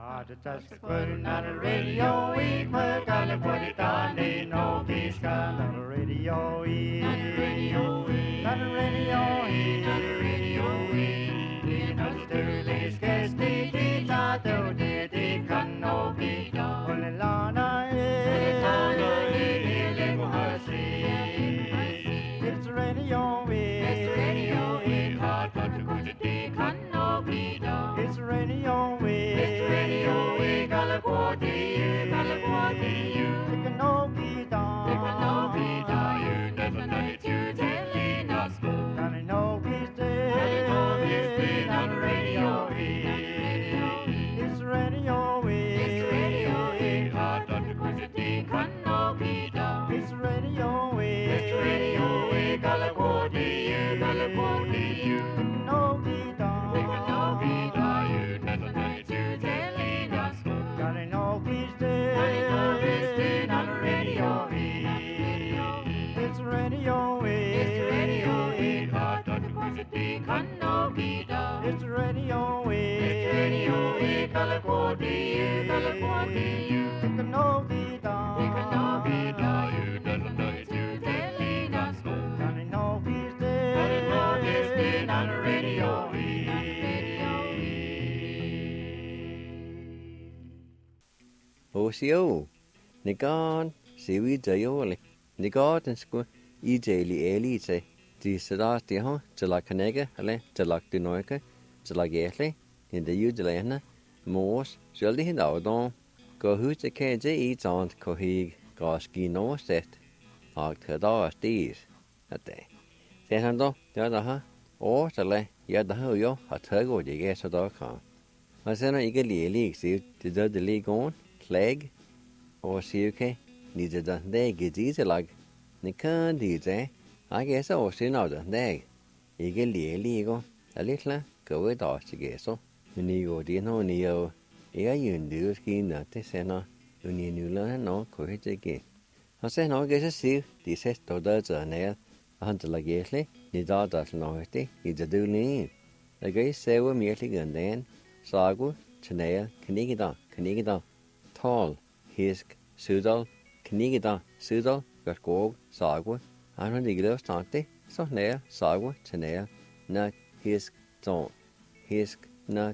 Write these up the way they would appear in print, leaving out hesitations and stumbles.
Just putting on the radio, we put on the put it on, they know he's got on the radio, on the radio, on the radio, on the radio, in the Sterling Sketch, they not do, they can no be done. Only Lana, it's the radio, it's the radio, hot but the good they can no be done. It's the radio, it's the radio, we got what you, got what you. They can no be done. They can no be done. You never know it, you telling us. Can I know he's dead? Can I know he's dead on the radio? It's the radio, it's the radio, hot but the good they can no be done. It's the radio, it's the radio, we got what you, got what you. They can no be done. They can no be done. You never know it, you telling us. Can I know he's dead? Can I know he's dead on the radio? It's the radio, it's the radio, hot but the good they can no be done. It's the radio, it's the radio, got what you, got what you. They can no be done. They can no be done. You never know it, you telling us. Can I know he's dead? Can I know he's dead on the radio? Osio, Nigan, Siwi Jayoli, Nigard and Squ, Ejali Elite, the Sedastio, Jalakanega, Ale, Jalak de Jalagele, in the Udalena, Morse, Jolly Hindardon, go who the KJ eats on Kohig, Goski no set, Octador Stees, at day. Sehando, the other, or Sale, Yadaho, a turgo, the guess of Dorcon. I sent a eagerly league, see, the league on. Leg or CUK needed a leg is easy like Nikan DJ. I guess I was in out a leg. Eagerly illegal, a little go with us to guess so. Unigo dino neo, ea you do ski not the senna, Unila no courage again. I say no guess a seal, this has to does a nail, a hunter like Yesley, need all that noisy, is a do lean. The guy say we're merely gun then, Sagu, Chanel, Canigida. Tall, Hisk, Sudal, Knigida, Sudal, Gergog, Sagwa, and the Gilles Tante, so nail, Sagwa, Chanel, Nuck, Hisk, Zon, Hisk, Nuck,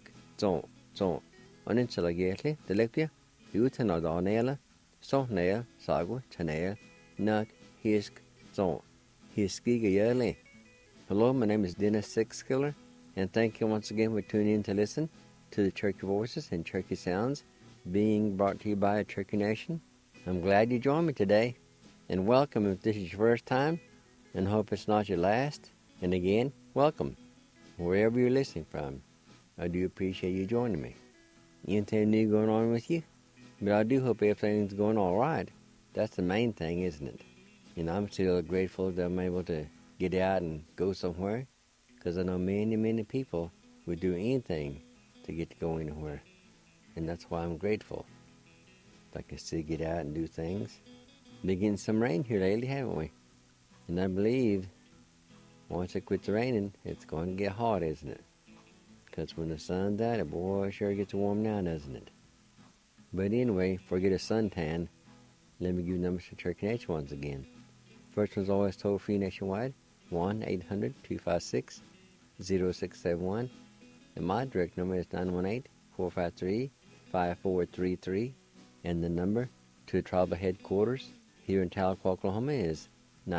Zon. Unintelligently, the lecture, you to know the nail, so nail, Sagwa, Chanel, Nuck, Hisk, Zon, Hiskiga yearly. Hello, my name is Dennis Sixkiller, and thank you once again for tuning in to listen to the Cherokee Voices and Cherokee Sounds, being brought to you by a Cherokee Nation. I'm glad you joined me today, and welcome if this is your first time, and hope it's not your last. And again, welcome, wherever you're listening from. I do appreciate you joining me. Anything new going on with you? But I do hope everything's going all right. That's the main thing, isn't it? I'm still grateful that I'm able to get out and go somewhere, because I know many people would do anything to get to go anywhere. And that's why I'm grateful. I can still get out and do things. Been getting some rain here lately, haven't we? And I believe once it quits raining, it's going to get hot, isn't it? Because when the sun's out, boy, it sure gets warm now, doesn't it? But anyway, forget a suntan. Let me give numbers for Cherokee Nation once again. First one's always toll free nationwide, 1-800-256-0671. And my direct number is 918-453-5433, and the number to tribal headquarters here in Tahlequah, Oklahoma is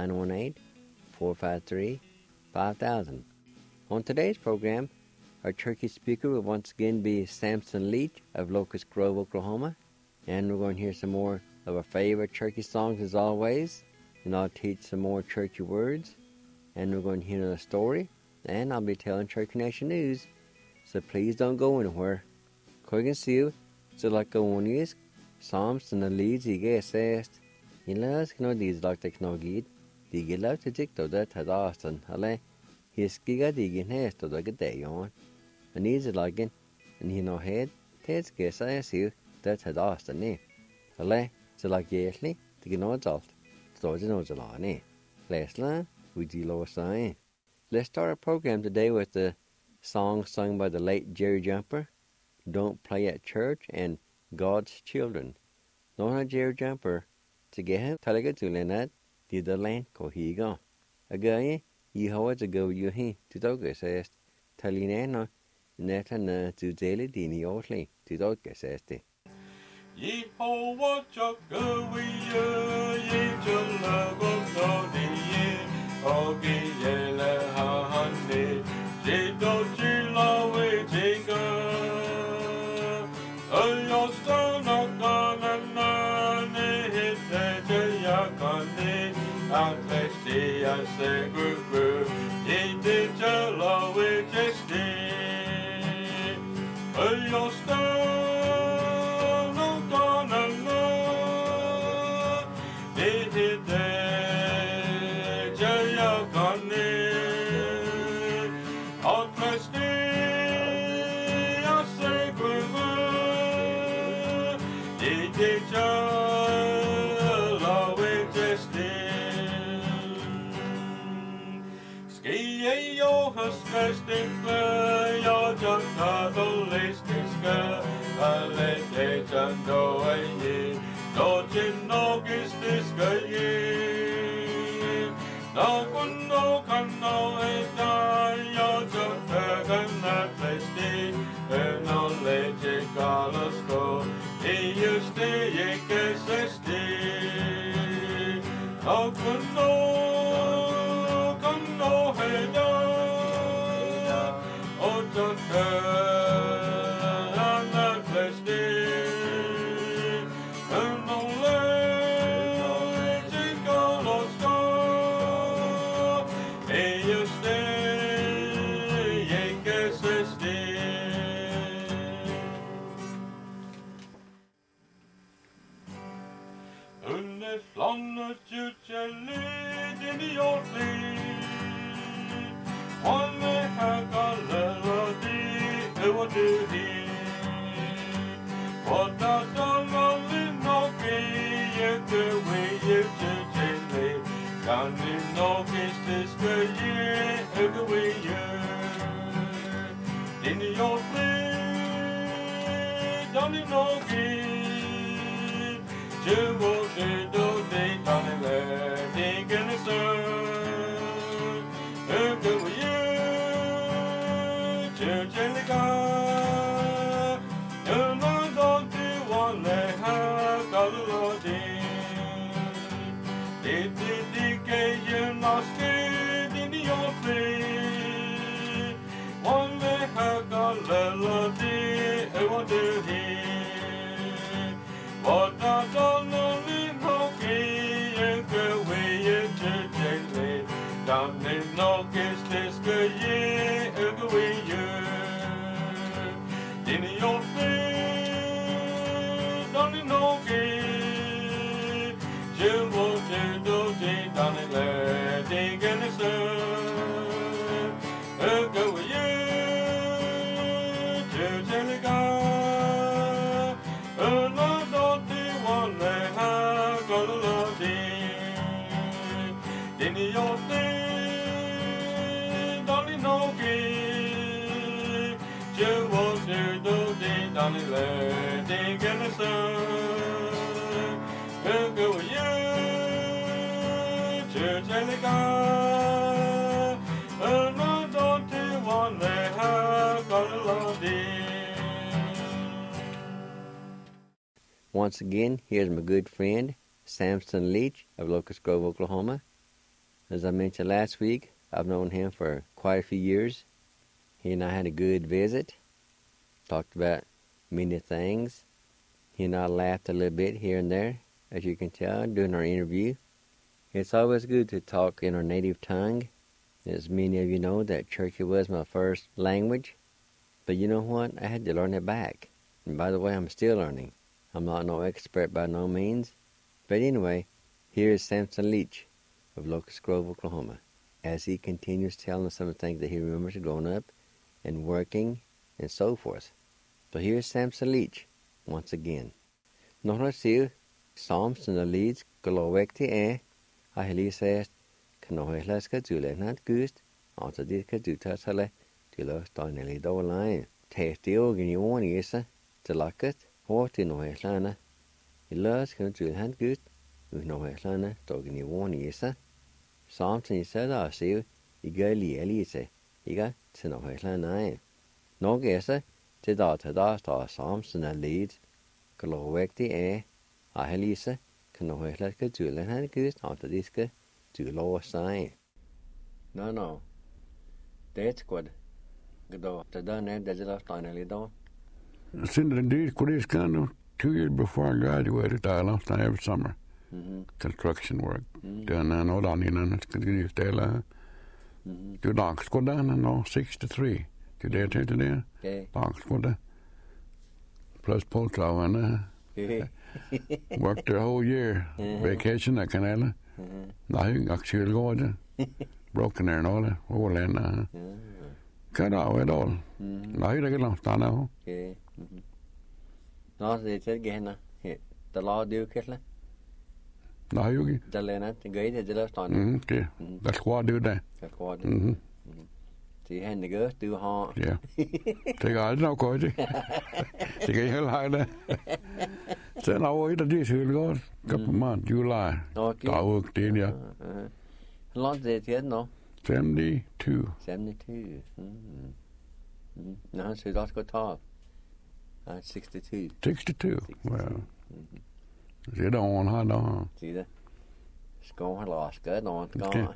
918-453-5000. On today's program, our Cherokee speaker will once again be Samson Leach of Locust Grove, Oklahoma, and we're going to hear some more of our favorite Cherokee songs as always, and I'll teach some more Cherokee words, and we're going to hear a story, and I'll be telling Cherokee Nation news, so please don't go anywhere. Koigan Seal, so like a one is, Psalms and the leads he gets asked. In last no these like the knogid, the get out to tick to that had Austin, ale, his giga digging has to the day on. And he's like it, and he no head, Ted's guess I see that had Austin, eh? Ale, so like yesly, to get no adult, so it's no on, eh? Last line, we do low sign. Let's start our program today with the song sung by the late Jerry Jumper, don't play at church, and God's children. Nona Jerry Jumper, to get him, Talaga to Lenat, did the land ko higo. Again, you how to go you he to Doga says, Talinano, Netana to daily dini outly to Doga says. Yehovah Chakawiya, Yechalagotodiye, Ogiyele Hahane, Jido Chilawe Jiga, Ayostana Kanane, Hitejayakane, Atlesti Aseguru, Yedijalawe Jesti, Ayostana. Once again, here's my good friend, Samson Leach of Locust Grove, Oklahoma. As I mentioned last week, I've known him for quite a few years. He and I had a good visit, talked about many things. He and I laughed a little bit here and there, as you can tell, during our interview. It's always good to talk in our native tongue. As many of you know, that Cherokee was my first language. But you know what? I had to learn it back. And by the way, I'm still learning. I'm not no expert by no means. But anyway, here is Samson Leach of Locust Grove, Oklahoma, as he continues telling us some of the things that he remembers growing up and working and so forth. So here's Samson Leach once again. Nog siu Psalms in the leads glowekti ahli says Kanohleska Julenat Gust, also did Kadutasale, Tilo Stonelli Doline. Teo in your one is to like it, what in Oatlana. He loves going to hand good, with no Oatlana, talking in one is something said, I see you go Elise, you got to no Oatlana. No guess to that Samson and lead, Glowek the air, I Elise, can no Oatlaka to let hand good after this to lower sign. No. That's good. Go to done it, that's last finally done. Since indeed, kind of 2 years before I graduated, I lost every summer. Construction work. Doing an old on in it, could you stay to dogs go down and 63. Today, dogs go down. Plus Poltrow and worked the whole year. Vacation, I can now actually go there. Broken there and all that. All in. Cut out it all. Now you get lost on now. No, they said again, the law do kill. Now you get. The Lena, the great, the last on. Okay. That's what do that. That's what. See, and the girls do harm. Yeah. Take out no coach. Take a hell high there. So now what did this will go? Couple months, July. Okay. I worked in, yeah. How long did it no? 72. 72. No, so that's got top. 62. 62. Well, you don't want hard on. See that? It's going lost. Good on. Okay.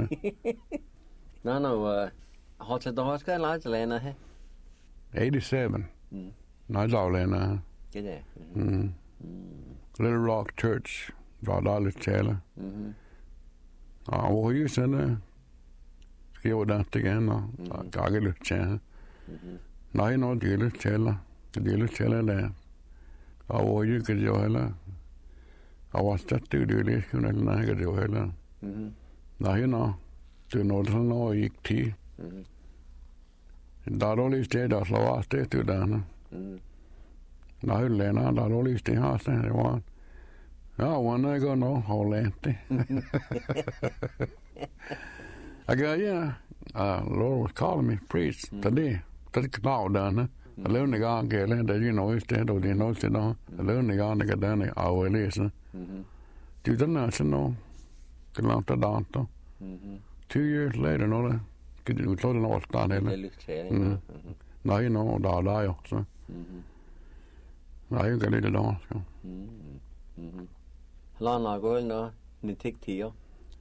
No. How's the horse going, lads? Lena, 87. Not all Lena. Get there. Little Rock Church. Brought all the tailor. Well, you said skriver det igen och gager lite tjän. Nej, nå det lite tjälla. Det lite tjälla där. Och ju kan jag heller. Jag var stött det lite kunde nej kan jag heller. Nej, nå. Det nå det nå gick till. Där då lite där så var det där. Nej, Lena, där då lite här så det var. Ja, when I go no, whole empty. I go, yeah. Lord was calling me preach today. That's now done. I learned the guy get that you know instead of the notes you know. I learned the guy get done. I will listen. Do the national. Get out the doctor. 2 years later, no, get you told the North Star. Now you know that I also. Now you get it on. Long ago, no, you take tea.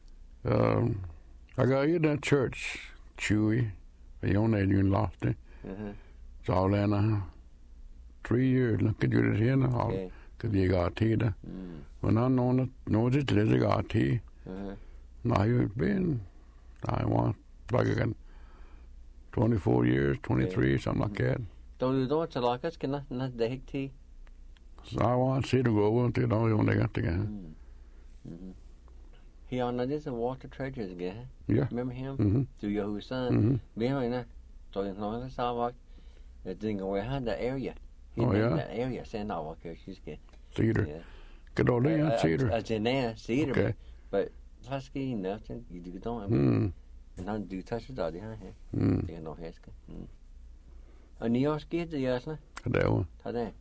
I got in that church, Chewy. The only you lost it. So then 3 years, look at you here now. Because you got tea there. When I know it, they got tea. Now you've been, I want, like again, 24 years, 23, something like that. Don't you know what you like us? Can not take tea? So I want to see the go over to the only got together. He on this and Walter Treasures again. Yeah. Remember him? Do your son? Behind that. So you know that's how I didn't go around that area. He named that area. Send out because she's good. Cedar. Get all day on Cedar. As in there, Cedar. Okay. But Husky, nothing. You do don't. And I do touch it all the time. You know, Husky. And New York kids, yes, no? That one. Today.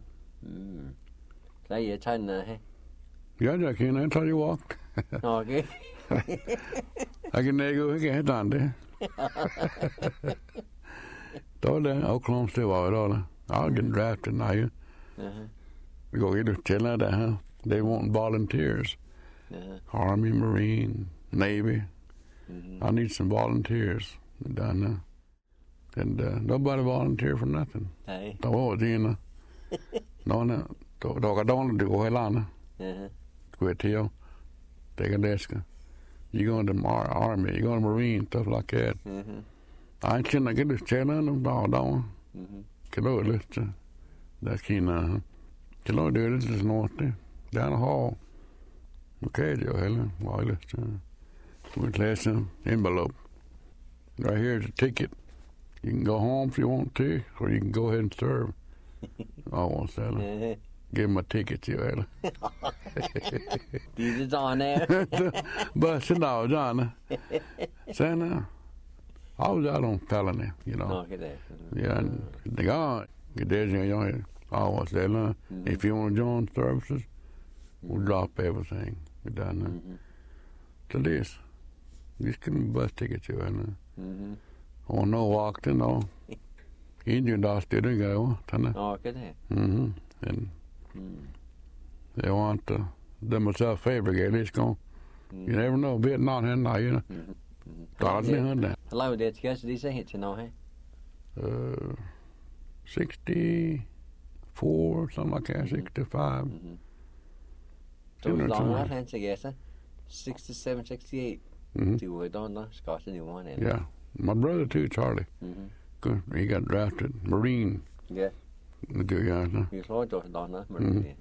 Like you're trying to, Yeah, I can. That's how you walk. Okay. I can go ahead on there. Då det Oklahoma State var det. I'll get drafted now. We go either tell her that they want volunteers. Army, Marine, Navy. I need some volunteers down there. And nobody volunteer for nothing. Hey. Då var det ena. Då kan de gå hela landet. Gå till. Take a desk. You go into the Army, you go to Marine, stuff like that. I can't get this channel and down. Kilo list. That's keen. Kilo do this is north there. Down the hall. Okay, Joe Helen. Wireless. With last envelope. Right here's a ticket. You can go home if you want to, or you can go ahead and serve. I won't sell it. Give him a ticket, Joe Helen. These is on there. But sit down, John. Say now. I was out on felony, you know. No, get that. Yeah, and the guy, I was there. If you want to join services, we'll drop everything. We're done. To this. Just give me a bus ticket to it. On no walk to no. Indian dogs didn't go. Oh, get that. And they want them myself favor get it's going. You never know, Vietnam and now, you know. Godly on that. Hello, that's guys, these are hits, you know, hey? 64, something like that, 65. So it's long enough, I guess, 67, 68. Do we don't know, Scott's a new one. Yeah. My brother too, Charlie. Good. He got drafted, Marine. Yeah. The good guy, huh? He's Lord Donna, Marine.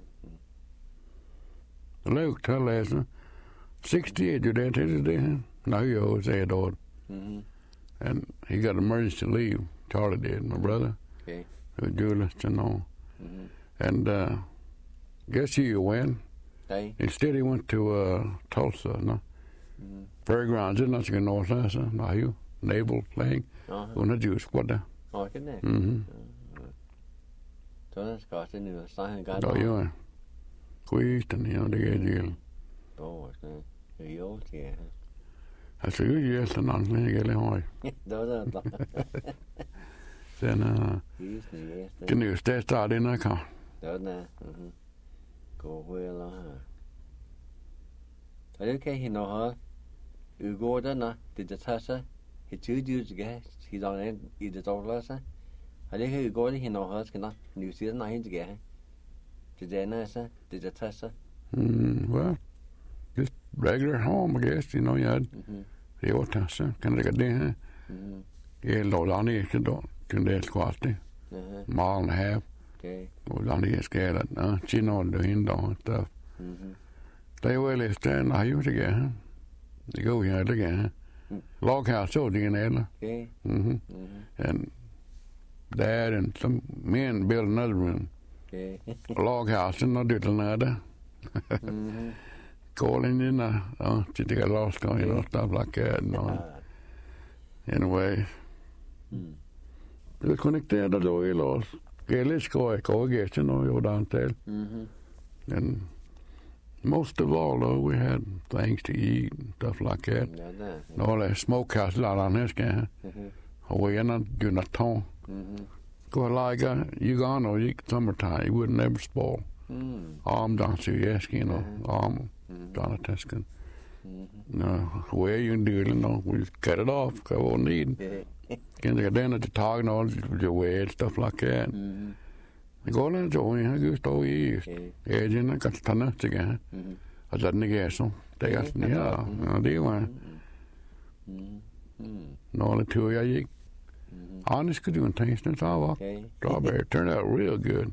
Luke, tell us, 68, you did today. Now he always said, Lord. And he got emergency leave. Charlie did, my brother. Okay. Julius, you know. And guess who you win? Hey. Instead, he went to Tulsa, no? Fairgrounds, isn't that North Tulsa? Now you, naval playing. When the Jews squad there. Oh, I can that. So that's Scott's a new sign. Oh, you are. Queaston, you know, the deal. Oh, it's good. The old, yeah. I said, you yes, and I'm going to get it hard. Those are Then, can you stay started in that car? Those are go well, I don't care, you know, huh? You go there, no, did the Tessa, he 2 dudes, guys, he's on it, either dollars, I think you go there, you know, huh, can New Zealand, I to get did they know, sir? Did the Tessa? Well, just regular home, I guess, you know, you had the old Tessa, kind of like a day, yeah, low on the can they squat there, mile and a half. Okay. Low on the scale at, she know doing stuff. They will stand, I used to get, they go here again. Log house, so the end. Okay. And Dad and some men built another room. Okay. Log house, and no do another. Calling in, she got lost going, you know, stuff like that. And, anyway, just connected the door, lost. Let's go, I guess, you know, you're down there. And most of all, though, we had things to eat and stuff like that. And all that smokehouse out on this guy. We not doing a ton. Go like you gone or you summertime, you wouldn't ever spoil. Arm down to yes, you know, arm down a Tuscan. No, where you can do it, you know, we just cut it off, because we won't need. Can they get down at the tog and all the way and stuff like that. Go and join, I guess, all years. Agent, I got to turn it again. I didn't guess so. They got, yeah, they went. No, the 2 of you. Honest, could do things since I walked. Strawberry turned out real good.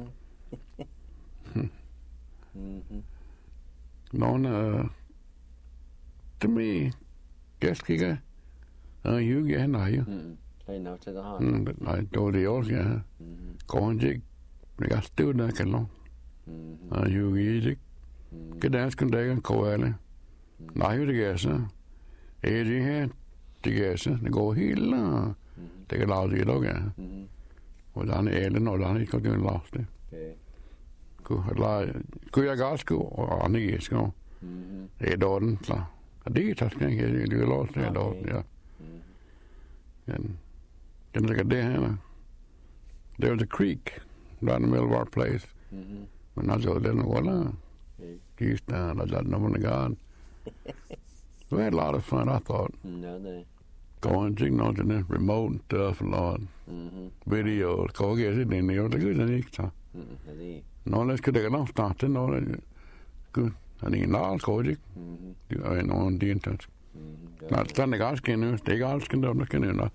No, to me, guess you get now you. I know to the heart. I told the old guy, go and jig. We got still that long. You easy. Get dance can take and go early. Now you the guess, Easy hand to guess, they go heel. Take a lousy dog, well, on the island or down it, doing lost it. Could I go or on the east go? A Dorden, a detail can get you lost there, dog, yeah. And can look at there, there was a creek down the middle of our place. When I was there, well, east down, I got no one to God. We had a lot of fun, I thought. Going, you know, to the remote and stuff, and all. Videos, go get it in there, the good and extra. No, let's get a long start, no, good. And in all, go, you know, on the internet. Not standing asking, they asking, don't look in there.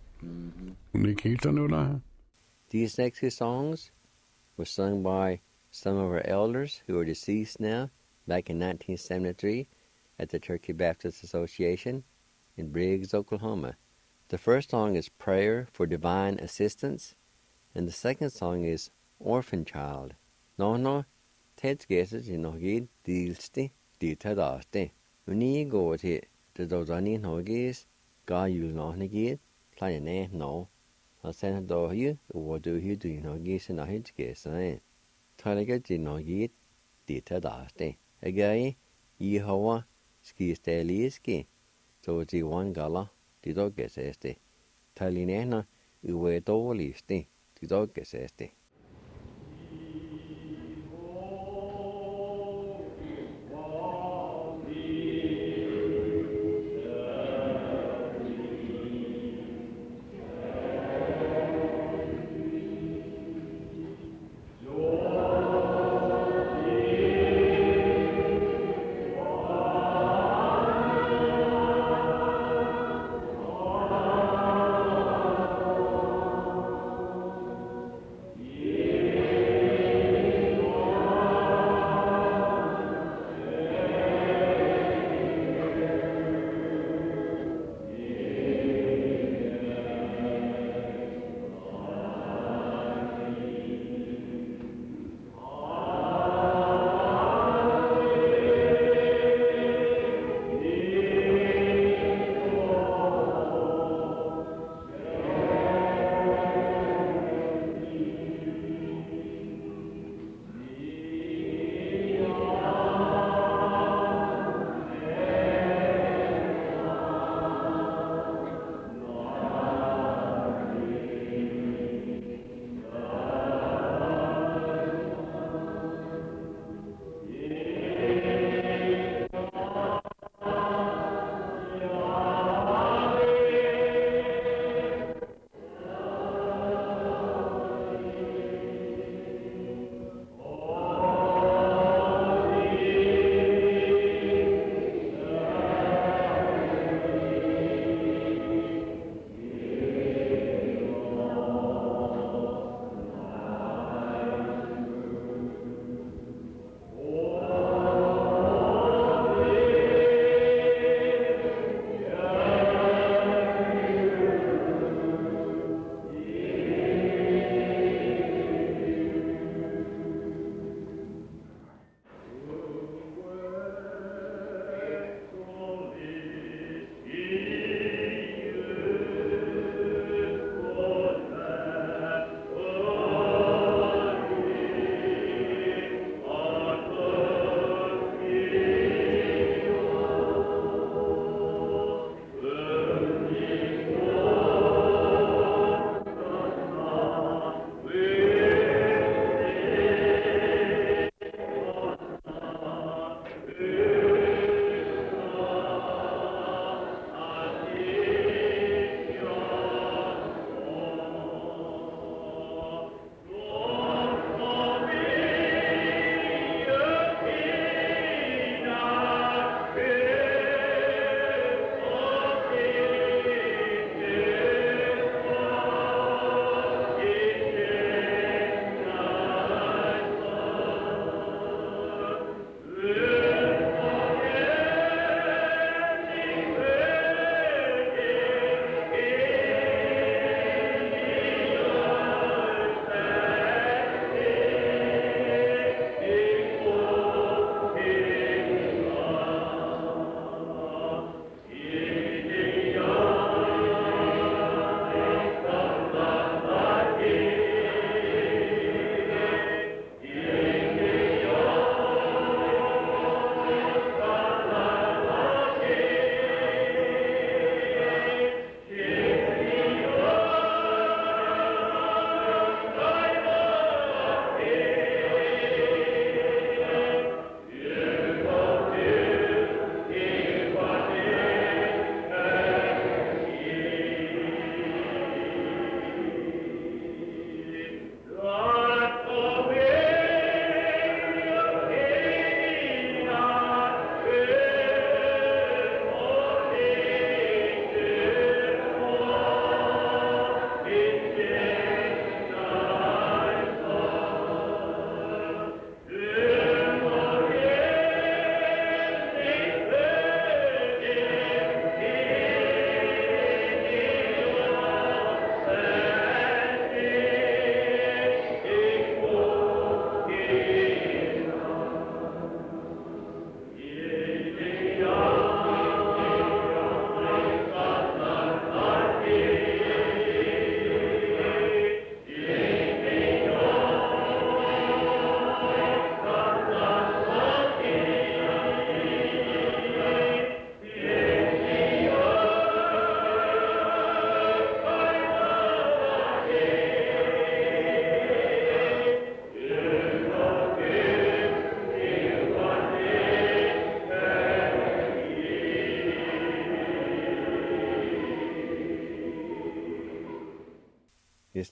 These next 2 songs were sung by some of our elders who are deceased now, back in 1973 at the Turkey Baptist Association in Briggs, Oklahoma. The first song is Prayer for Divine Assistance, and the second song is Orphan Child. No, Ted's guesses, you know, gid, dilsti, ditadaste. When you go to the Dozani Nogis, God, you'll know, gid. Play ne no. I send do here, or do you do no geese and I hit guess, eh? Taliga did no get dita daste. Again, ye hoa, ski steli ski. So the one gala, the dog gets este. Talinena, you were dolly, the dog gets este. Yeah.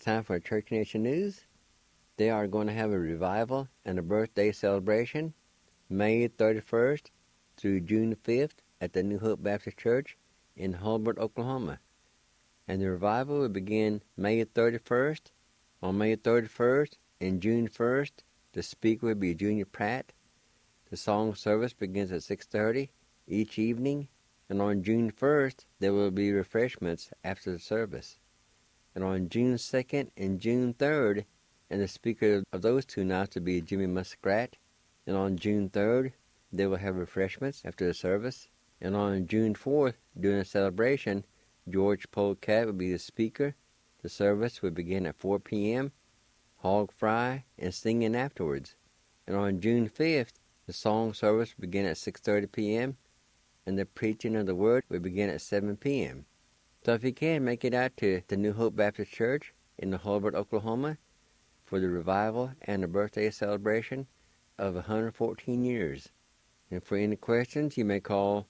time for Church Nation News. They are going to have a revival and a birthday celebration May 31st through June 5th at the New Hope Baptist Church in Hulbert, Oklahoma. And the revival will begin May 31st. On May 31st and June 1st, the speaker will be Junior Pratt. The song service begins at 6:30 each evening, and on June 1st, there will be refreshments after the service. And on June 2nd and June 3rd, and the speaker of those two nights will be Jimmy Muskrat. And on June 3rd, they will have refreshments after the service. And on June 4th, during the celebration, George Polecat will be the speaker. The service will begin at 4 p.m., hog fry, and singing afterwards. And on June 5th, the song service will begin at 6:30 p.m., and the preaching of the word will begin at 7 p.m. So if you can, make it out to the New Hope Baptist Church in Hulbert, Oklahoma for the revival and the birthday celebration of 114 years. And for any questions, you may call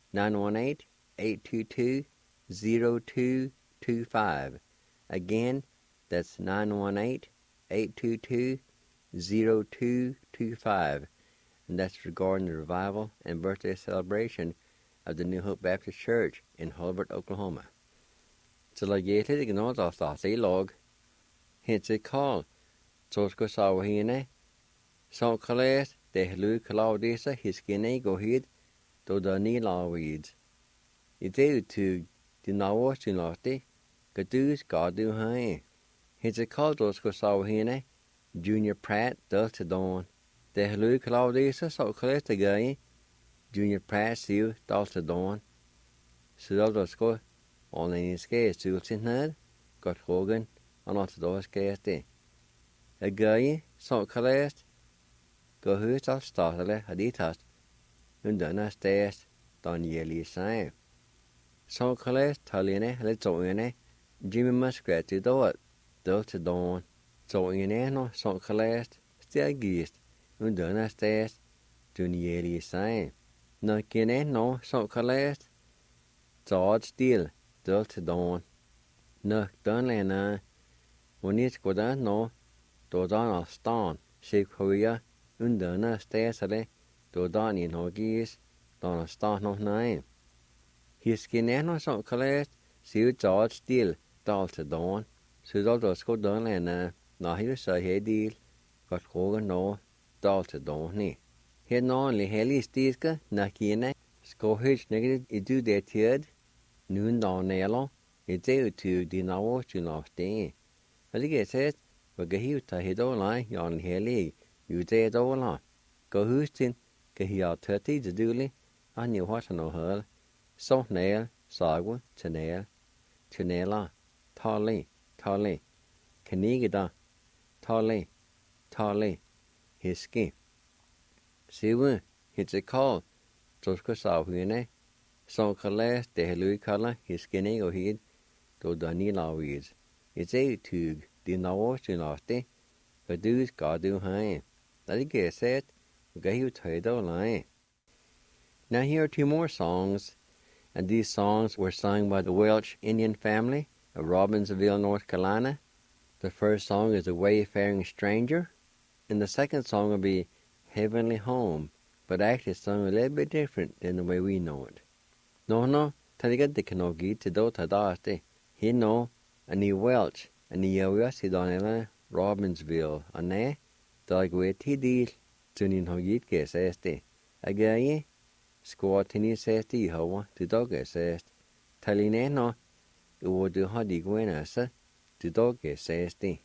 918-822-0225. Again, that's 918-822-0225. And that's regarding the revival and birthday celebration of the New Hope Baptist Church in Hulbert, Oklahoma. Så la gete det gnå da start I log. Hence a call. Så skal sa henne. Så kalles det hlu Claudisa hiskene go hid do da ni laweeds. I det to the nawas to notte. Gadus gadu hai. Hence a call do skal sa henne. Junior Pratt does to dawn. Det hlu Claudisa så kalles det guy. Junior Pratt siu does to dawn. Så da skal on any skates to Sinad, got Hogan, and not those skates day. A guy, so calest, go who's off startle, had it hast, and done a stairs, done yearly sign. So calest, Taline, let's own Jimmy Muskrat to do it, till to dawn. So in no, so calest, still geest, and done a stairs, done yearly sign. No kin no, so calest, George still. Till to dawn. No, done lena. When it's good, no, do don a stone. Shake Korea, undana stasale, do don in hoggies, don a stone no nine. His skin no so collect, see George still, dull to dawn. So those go done lena, no, he say he deal, got Hogan no, dull to dawn ni. He no only heli stiska, nakina, scohage negative, it do that here. Noon down nelo, it day to the now to not day. As he gets it, but get you to his own line, yon heli, you day at all on. Go hoostin, get he out 30 to dooley, I knew what no her. So nail, sagwa, to nail, tolly, canigida, tolly, his skin. See when, it's a call, just go south, So calles de helu kala his skinny o hid do dani laweeds. It's a tug, the nawas to nasty, but do's gadu high. That he gets it, okay, you tied all line. Now here are two more songs, and these songs were sung by the Welch Indian family of Robbinsville, North Carolina. The first song is A Wayfaring Stranger, and the second song will be Heavenly Home, but actually sung a little bit different than the way we know it. No, taliga de canogi to do tadaste. He no, and he Welch, and he yawis he donela Robbinsville, and ne, dagwe tidil, tunin hogit ges este. Agaye, squatini sesti hawa, to dog est. Taline no, it would do hadi guenasa, to dog este.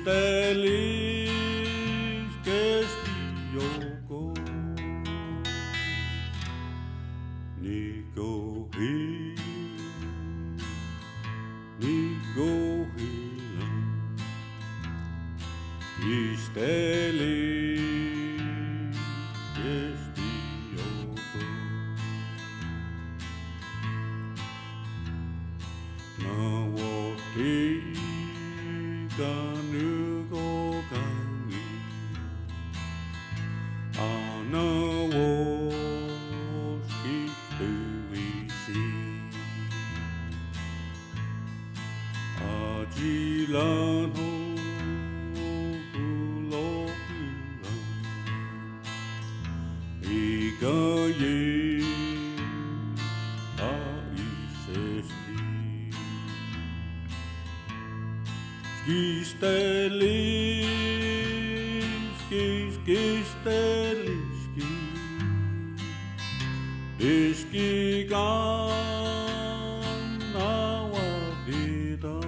Skistelis gestioko Nico hila Skistelis gestioko Nawoti ganugo gangi Anawoski tuisi Ajilano kulokula Igaye aisesti Skisteliski Iski ganawadida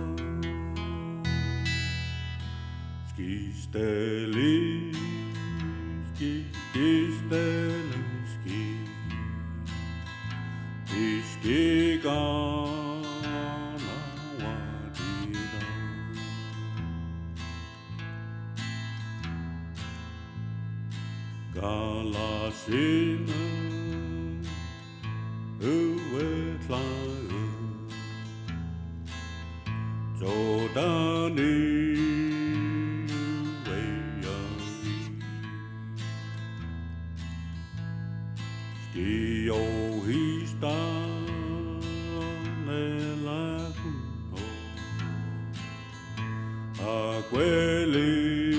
Skisteliski Iski ganawadida Galasina uetlaa Jordani ueyangi Skiohista nelakuno Aqueli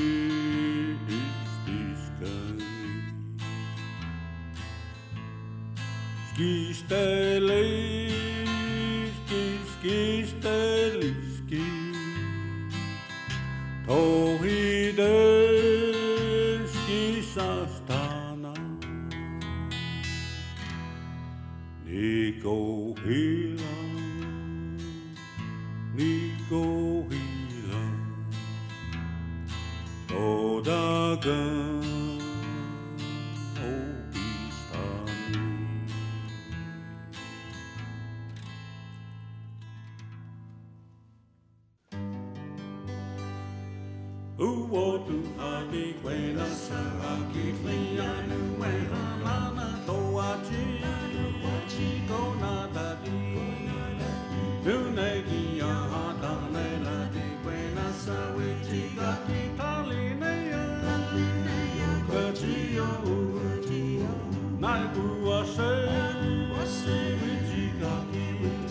Skisteliski Tohideski sastana Nico hila Todagan Uotu hadi kwena saraki klianu wena nana toachi kona dadi Nunegi yahata nela di kwena sawichi gati talineya Kachiyo Naibu ase wichi gati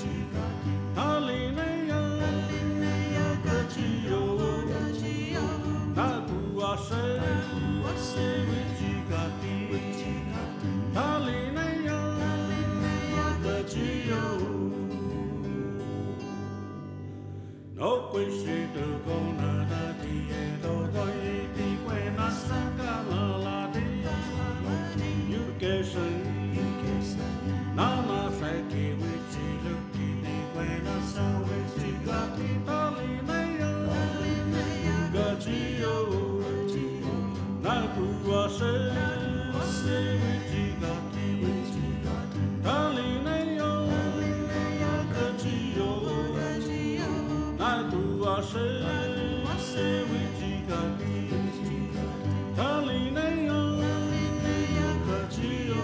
talineya Kachiyo No quisi to gona da die do doi di quena sakala la di you guess Nana feki wichi luki di quena sa wichi gati talineya Gachio Nakuase wichi gati talineya Gachio Nakuase wichi gati talineya Gachio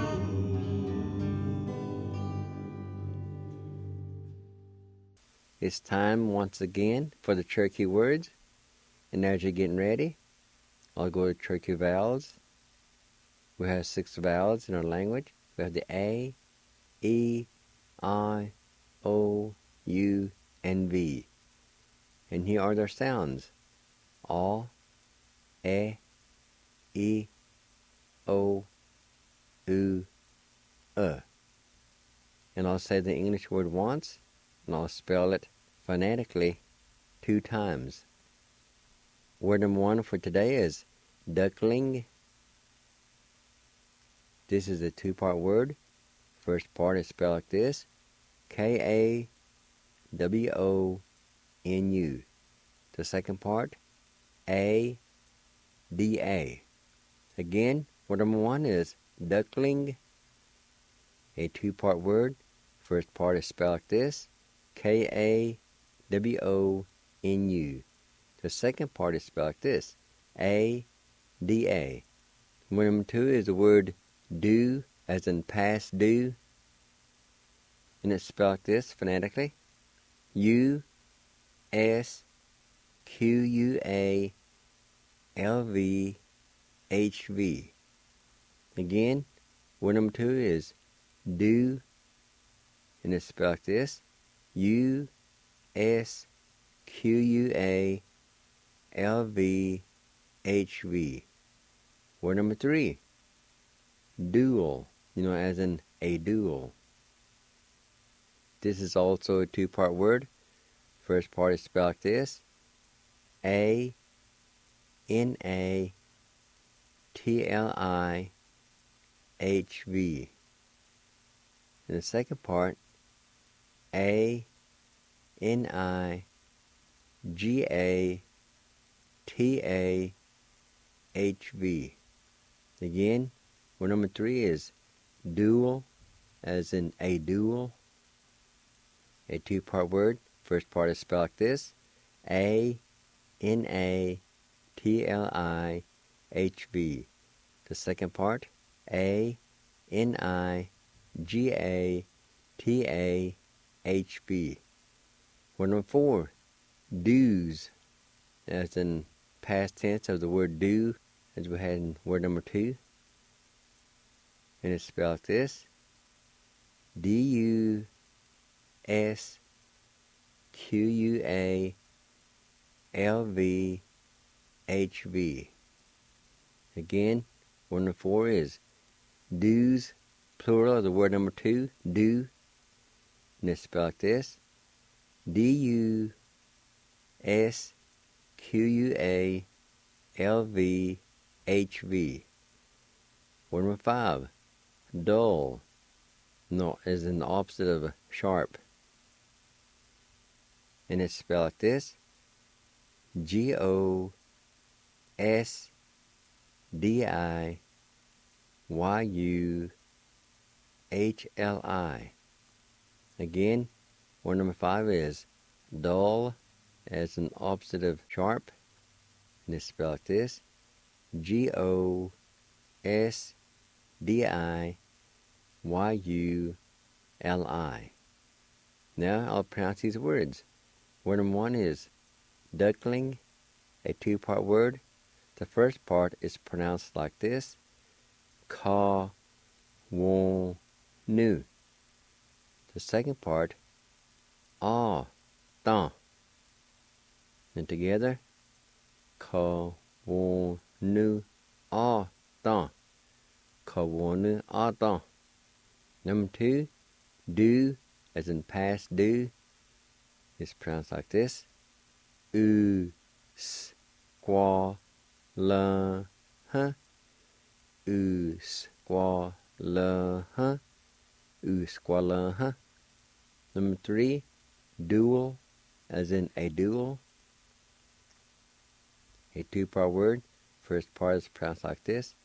It's time once again for the Cherokee words. And as you're getting ready, I'll go to Cherokee vowels. We have 6 vowels in our language. We have the A, E, I, O, U, and V. And here are their sounds. A, E, I, O, U, And I'll say the English word once, and I'll spell it phonetically 2 times. Word number 1 for today is duckling. This is a 2-part word. First part is spelled like this, K-A-W-O-N-U. The second part, A, D, A. Again, word number 1 is duckling, a two-part word. First part is spelled like this, K-A-W-O-N-U. The second part is spelled like this, A-D-A. Word number 2 is the word do, as in past due, and it's spelled like this phonetically, U-S-Q-U-A-L-V-H-V. Again, word number 2 is do, and it's spelled like this, U-S-Q-U-A-L-V-H-V. Word number 3, duel, as in a duel. This is also a two-part word. First part is spelled like this, A-N-A-T-L-I-H-V. And the second part, A-N-I-G-A-T-A-H-V. Again, word number 3 is duel, as in a duel. A two-part word. First part is spelled like this, A-N-A-T-L-I-H-V. The second part, A-N-I-G-A-T-A-H-V. Word number 4, dues, as in past tense of the word do, as we had in word number 2. And it's spelled like this, D-U-S-Q-U-A-L-V-H-V. Again, word number 4 is dues, plural of the word number 2, do, and it's spelled like this, D-U-S-Q-U-A-L-V-H-V. Word number 5, dull, no, as in the opposite of sharp, and it's spelled like this, G-O-S-D-I-Y-U-H-L-I. Again, word number 5 is dull, as an opposite of sharp, and it's spelled like this, G-O-S-D-I-Y-U-L-I. Now I'll pronounce these words. Word number 1 is duckling, a two-part word. The first part is pronounced like this, ka-won-nu. The second part, ah-tan. And together, ka-won-nu, ah-tan. Ka-won-nu, ah-tan. Number 2, do, as in past due, is pronounced like this, u-s-kwa-la-huh, u-s-kwa-la-huh, u-s-kwa-la-huh. Number 3, duel, as in a duel, a two-part word. First part is pronounced like this,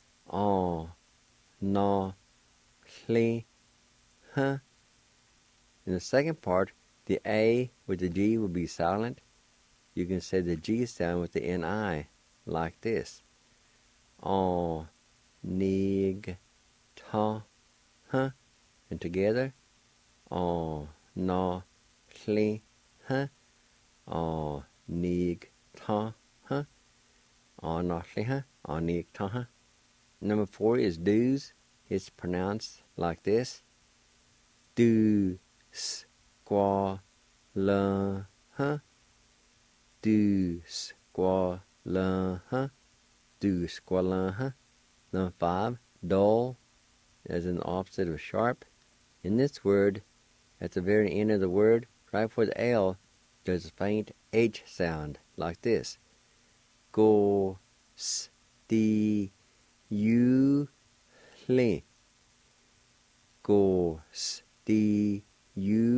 ah-na-hle-huh. In the second part, the A with the G will be silent. You can say the G sound with the N-I, like this, ah-nig-ta-huh. And together, ah-na-hle-huh, ah-nig-ta-huh, ah-na-hle-huh, ah-nig-ta-huh. Number 4 is dues. It's pronounced like this, do-s-kwa-la-huh, do-s-kwa-la-huh, do-s-kwa-la-huh. Number 5, dull, as in the opposite of sharp. In this word, at the very end of the word, right before the L, there's a faint H sound, like this, go-s-ti-u-hle,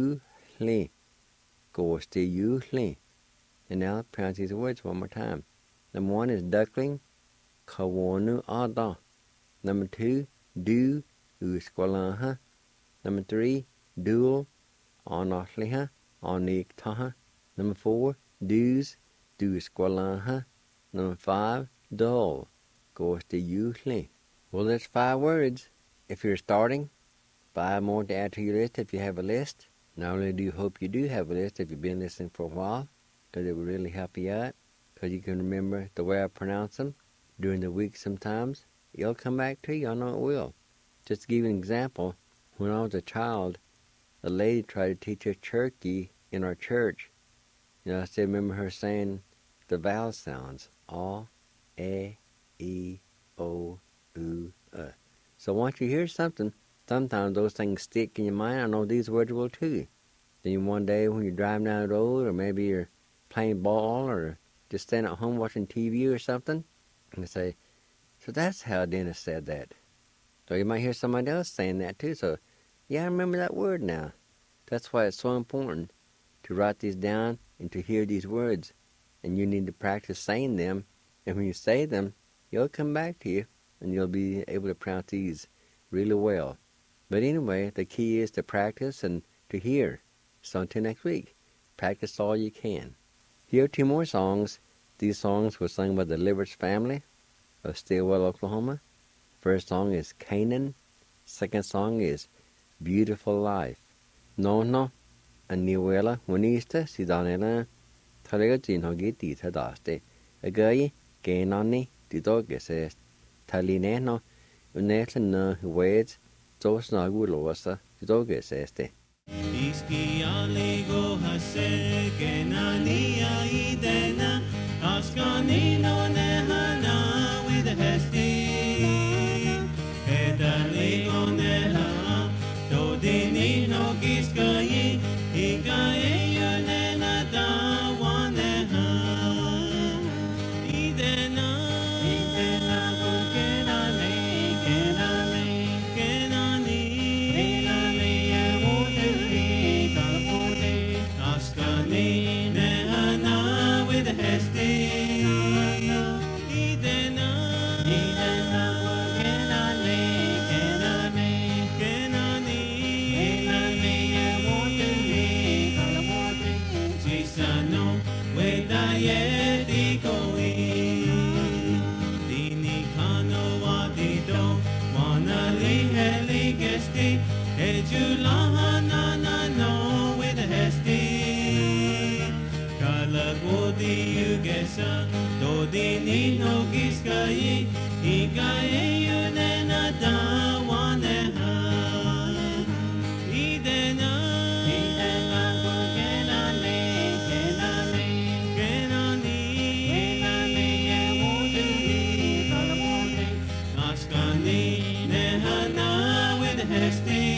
go-s-ti-u-hle, go-s-ti-u-hle. And now pronounce these words one more time. Number 1 is duckling, kawonu ada. Number 2, do, uskwalaha. Number 3, dual, anahliha, aniktaha. Number 4, do's, duskwalaha. Number 5, dull, goes to usually. Well, that's 5 words. If you're starting, 5 more to add to your list if you have a list. Not only do you hope you do have a list if you've been listening for a while, because it will really help you out, because you can remember the way I pronounce them during the week sometimes. It'll come back to you, I know it will. Just to give you an example, when I was a child, a lady tried to teach us Cherokee in our church. I still remember her saying the vowel sounds, A, E, E, O, U, So once you hear something, sometimes those things stick in your mind. I know these words will too. Then one day when you're driving down the road, or maybe you're playing ball, or just standing at home watching TV or something, and you say, so that's how Dennis said that. So you might hear somebody else saying that too. So, yeah, I remember that word now. That's why it's so important to write these down and to hear these words. And you need to practice saying them. And when you say them, they'll come back to you, and you'll be able to pronounce these really well. But anyway, the key is to practice and to hear. So until next week, practice all you can. Here are 2 more songs. These songs were sung by the Liverts family of Stillwell, Oklahoma. First song is Canaan. Second song is Beautiful Life. No, aniwela wanista sidanela talega jinhogi tita daste. Agayi Canani tidogeses talineno unetla na huweds dos nagulosa tidogeseste. Iski aligo hase Kenania idena Askanino nehana with a hesti Edaligo neha Dodini no giskayi Ikaye yunena dawaneha Idena Kenani Askani nehana with a hesti Dodini no giskayi Ikaye yunena dawaneha Idena Askani nehana with hesti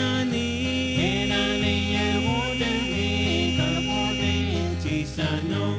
I know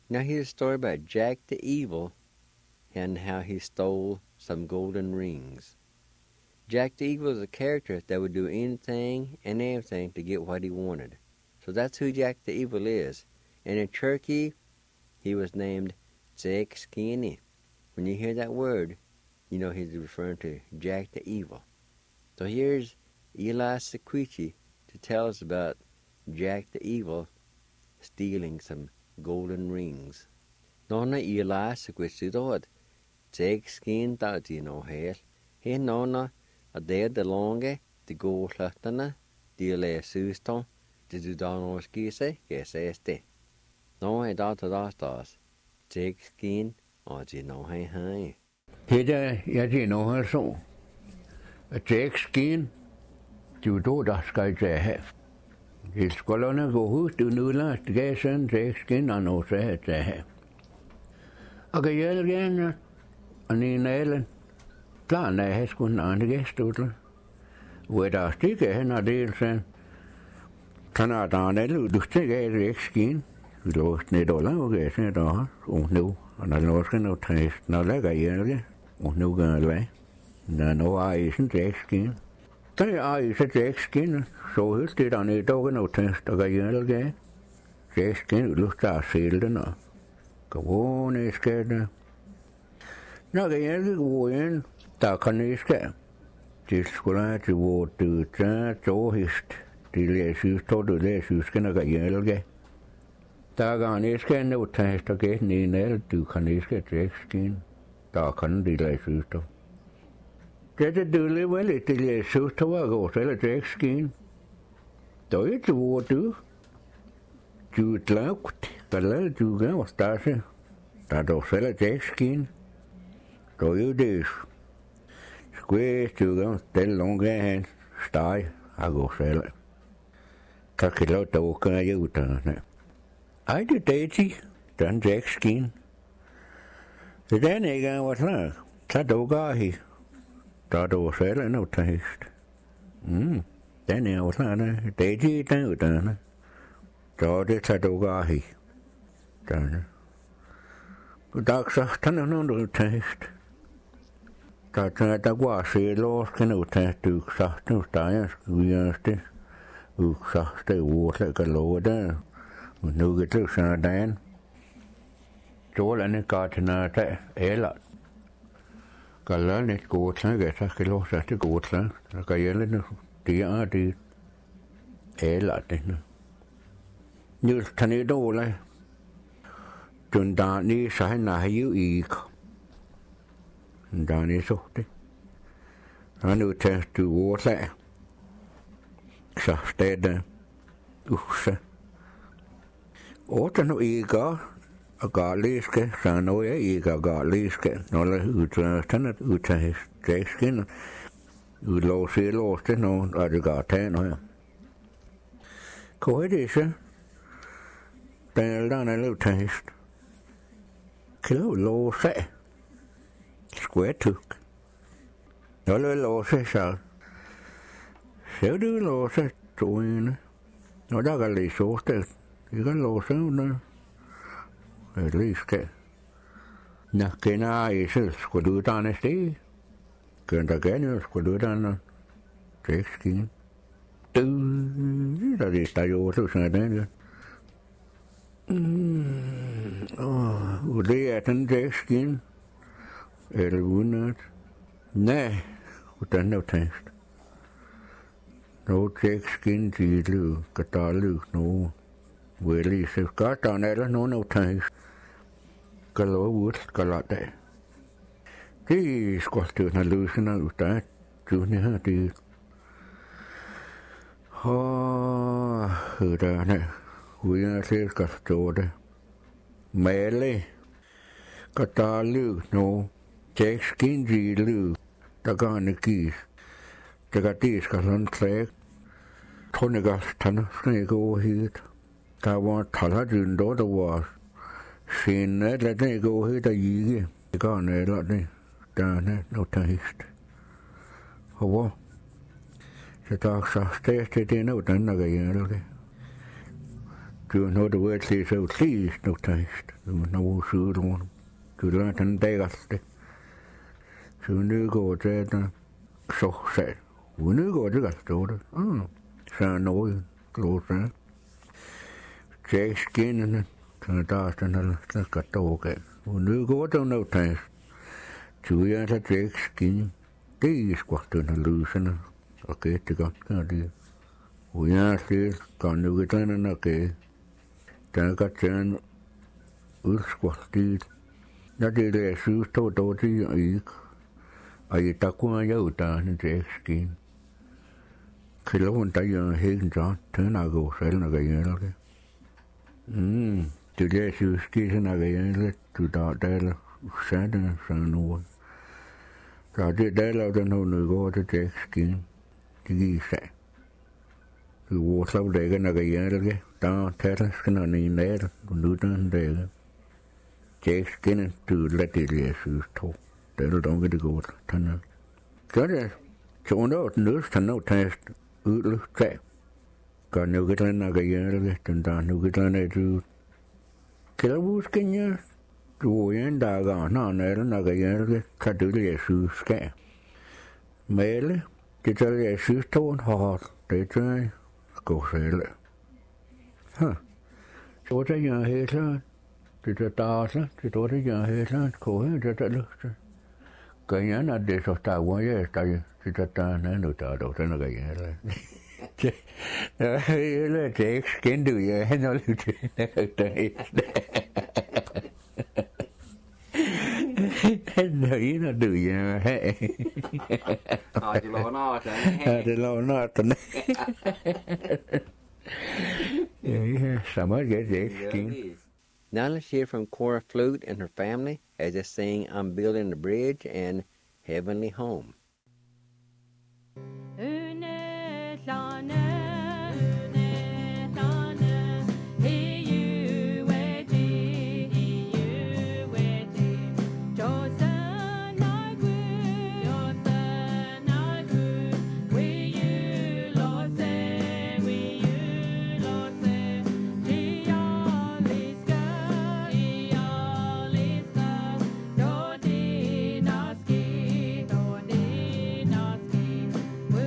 Now here's a story about Jack the Evil and how he stole some golden rings. Jack the Evil is a character that would do anything and everything to get what he wanted. So that's who Jack the Evil is. And in Turkey, he was named Zekskini. When you hear that word, you know he's referring to Jack the Evil. So here's Eli Sequici to tell us about Jack the Evil stealing some golden rings. Nona Eli Sequici dod. Zekskin dati no hel. He nona a der de longe de go slachtana de le suston de du danorski se geseste. No he data dastas. Zekskin ati no hai. Heda jeg det nu her så. Zekskin du do der skal jeg have. Det skulle gå ud du nu last gasen Zekskin og no se have. Og jeg gerne og ni nælen. Planen er at skulle andre gæstudler. Hvor der stikker hen og del sen. Kan der nælen du stikker af Zekskin. Vi låst ned og laver gasen der og nu. Og når låser nu tæst når lægger jeg og nu gør det hvad. Der nu er isen Zekskin. Der er isen Zekskin. Så hørt det der ned og nu tæst og gør jeg det. Zekskin lugter sælden og gående skætte. Når jeg går ind, der kan jeg skære. Det skulle have til hvor du tager tåhist. Det læser du læser skænder gør jeg det. Der kan jeg skære nu tæst og gæt ned alle du kan jeg skære Zekskin. Der kan det læse du. Det er det vel det læser du var godt eller Zekskin. Der er det hvor du tlaukt, der du gør stase. Der er selv Zekskin. Der er det. Skulle du gør den lange hen steg og gå selv. Kan ikke lade dog gøre jeg uddanne. Ej det dati, den Zekskin. Det den ikke er hvad slag. Så dog gør hi. Der dog selv en udtagst. Den er hvad slag. Dati den uddanne. Så det så dog gør hi. Den. Der så den er nogen udtagst. Der går se lås kan udtagst du sagt nu steger skujeste. Sagt det ord kan love der. Nu kan du sådan dagen. Stålerne går til når der eller. Kan lade lidt gode slag, så skal lås det gode slag. Så kan jeg lidt det er det. Eller det nu. Nu tager det dårligt. Den der ni så han har jo ikke. Den der ni så det. Han nu tager du ordlag. Så stedet usse. Og den nu ikke og galiske, så nu jeg ikke galiske. Når det udtager udtager Zekskin. Udlås det nu, og det går tage noget. Hvor er det så? Den er lidt tæst. Kan låse. Skulle jeg tykke. Når du låse, så. Så du låse, troende. Når der kan lige så sted. Jeg kan låse under. Det lige skal. Nå, kender jeg selv. Skulle du uddanne sted? Kan der gerne, skulle du uddanne. Zekskin. Der er der jo også sådan der. Og det er den Zekskin. Eller uden nej, den er tænkt. Nå Zekskin til katalog nu. Vel så godt der er nogen af tænkt. Kan lov ud skal lade det. Det skal du have løsninger ud der. Du har det. Der er uden at det skal stå det. Male. Katalog nu. Zekskin til der kan ikke gives. Det kan det skal sådan træk. Tror jeg godt, han skal gå hit. Der var taladyn, der var senere, lad det gå hit og ikke. Det kan eller det. Der er noget tæst. Og hvor? Så der er så stærkt til det nu, den der kan hjælpe. Du har det været til så sidst nu tæst. Du har sydlån. Du lader den dækste. Så nu går det der. Så sagde. Nu går det godt stå det. Så noget. Glåse. Tjek skinnene. Så der er den her. Der skal stå gav. Nu går det nu tæst. Så jeg så tjek skinnen. Det er sgu den her lysene. Og gæt det godt gør det. Og jeg siger. Kan nu ikke den her gæt. Der kan tage udskvartet. Jeg det jeg synes, det var det ikke. Og der kunne jeg uddanne til ekskin. Kiloen, der jeg helt så, den er god selv, når jeg gjør det. Det jeg synes, skisse, når jeg gjør det, du der sætte sådan noget. Så det der lavede den hun går til ekskin. Det gik sig. Du var så dækker, når jeg gjør det. Der tager skal han i nær, og nu den dækker. Jeg skinner, du lader det, jeg synes, to. Det er dog ikke godt. Så det, så under den nødst, han nu tæst udlugt tag. Gør nu ikke den, når jeg gør det, den der nu ikke den, du. Kan du huske, jeg? Du er en dag, når jeg gør det, kan du det, jeg synes, skal. Male, det er det, jeg synes, to en hårdt. Det er jeg. Gå selv. Så det jeg helt klart. Det er data, det er det jeg helt klart. Kohe, det er lugt. Kan jeg når det så der hvor jeg er, det er der nu der er den der jeg er. Det er ikke skin du jeg er noget det. Nej, når du jeg er. Det låner den. Ja, det låner den. Yeah, someone gets it. Now let's hear from Cora Flute and her family as they sing I'm Building a Bridge and Heavenly Home. We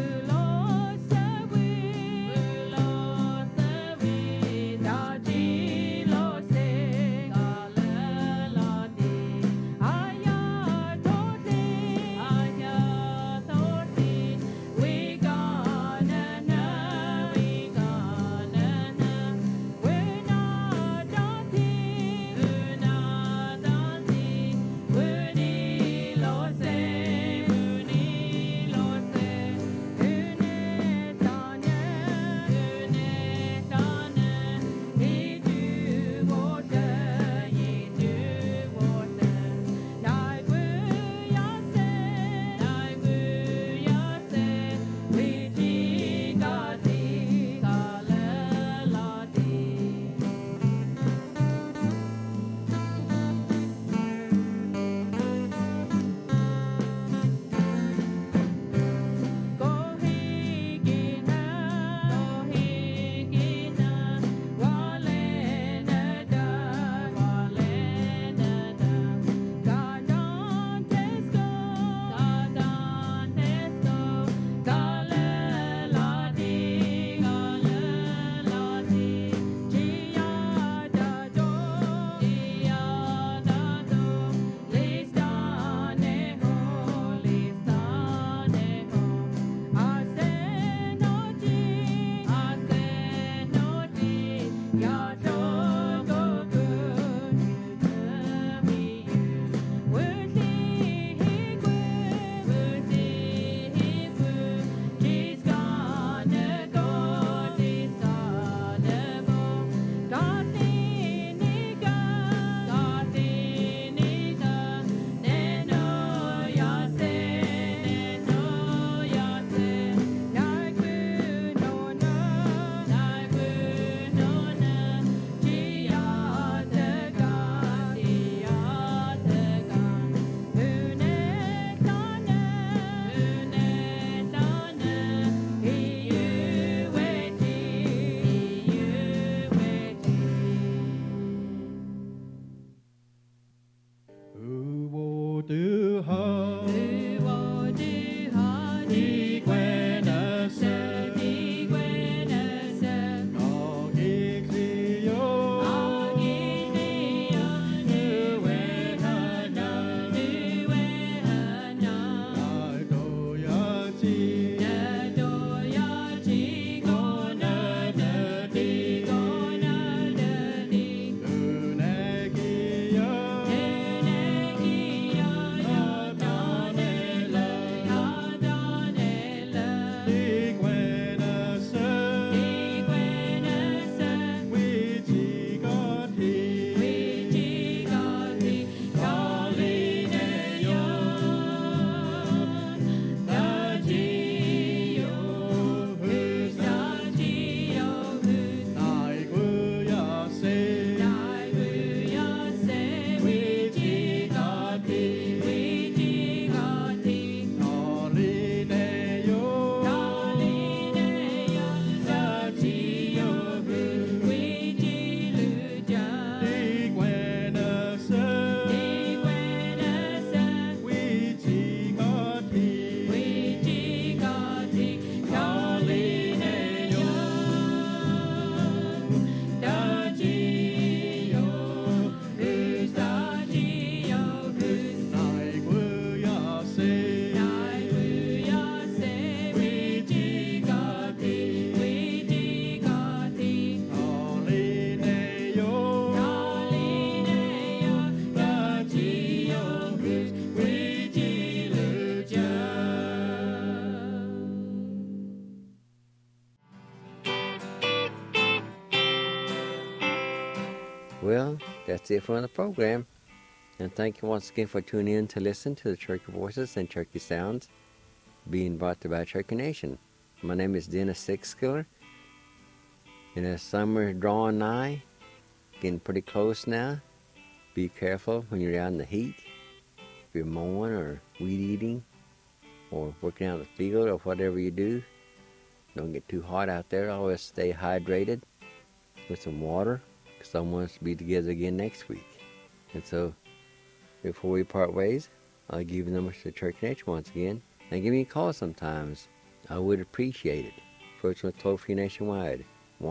that's it for the program. And thank you once again for tuning in to listen to the Cherokee Voices and Cherokee Sounds being brought to you by Cherokee Nation. My name is Dennis Sixskiller. And the summer drawing nigh, getting pretty close now. Be careful when you're out in the heat. If you're mowing or weed eating or working out in the field or whatever you do, don't get too hot out there. Always stay hydrated with some water, because I want us to be together again next week. And so, before we part ways, I'll give you the numbers to Cherokee Nation once again, and give me a call sometimes. I would appreciate it. First one, toll-free nationwide,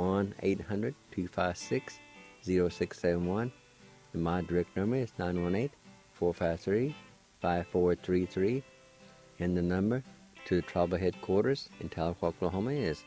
1-800-256-0671. And my direct number is 918-453-5433. And the number to the tribal headquarters in Tahlequah, Oklahoma is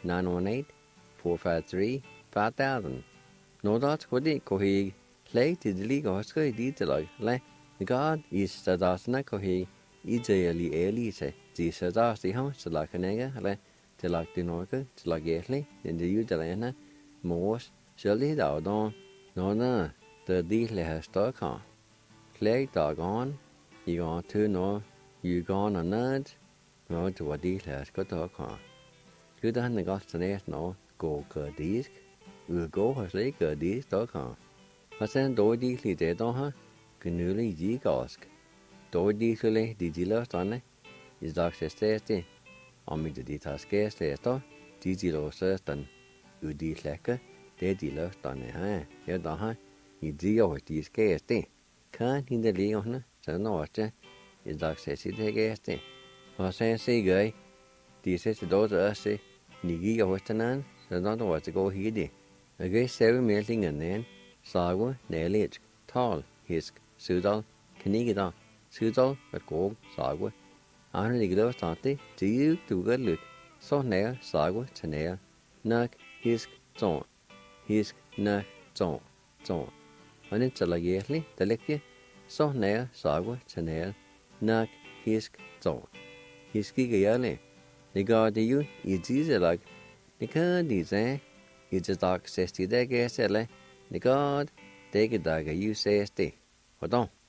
918-453-5000. No doubt kodi kohi play to the league or sky detail like the God is the dasna kohi easily elise. The sadas the house like a nega, like the like the norca, to like gately, in the Udelana, Morse, Shirley Dowdon, no, the deal has stuck on. Play dog on, you gone to no, you gone on nudge, no to what deal has got to on. You done the gospel no, go good disc. Go has lấy cờ đi đó cả. Và sen đối đi thì để đó ha, cái nữ lấy gì gosk. Đối đi thì lấy đi gì đó này, is dark sẽ thế. Ông mình đi thas cái sẽ đó, đi gì đó sẽ tận, đi lẹka, để đi đó này ha, cái đó ha, đi ở đi cái thế. Khá nhìn thấy lý ông nó, sẽ nói chứ, is dark sẽ thế cái thế. Và sen sẽ gửi, đi sẽ đó rồi sẽ, nghĩ ở trênนั้น, sẽ nói đó sẽ go hi đi. A gay 7 melting and then, Sagwa, Nelich, Tall, Hisk, Sudal, Knigida, Sudal, but gold, Sagwa. Only the Tante, to you to good look. So nair, Sagwa, Tanea, Nuck, Hisk, Zon, Hisk, Nuck, Zon, Zon. And it's a lagerly, the lecture. So nair, Sagwa, Tanea, Nuck, Hisk, Zon. Hiski gayale. The guard you, it's easy like the card is It's a dark 60 day gas, the God, take a dagger, you say, stay. Hold on.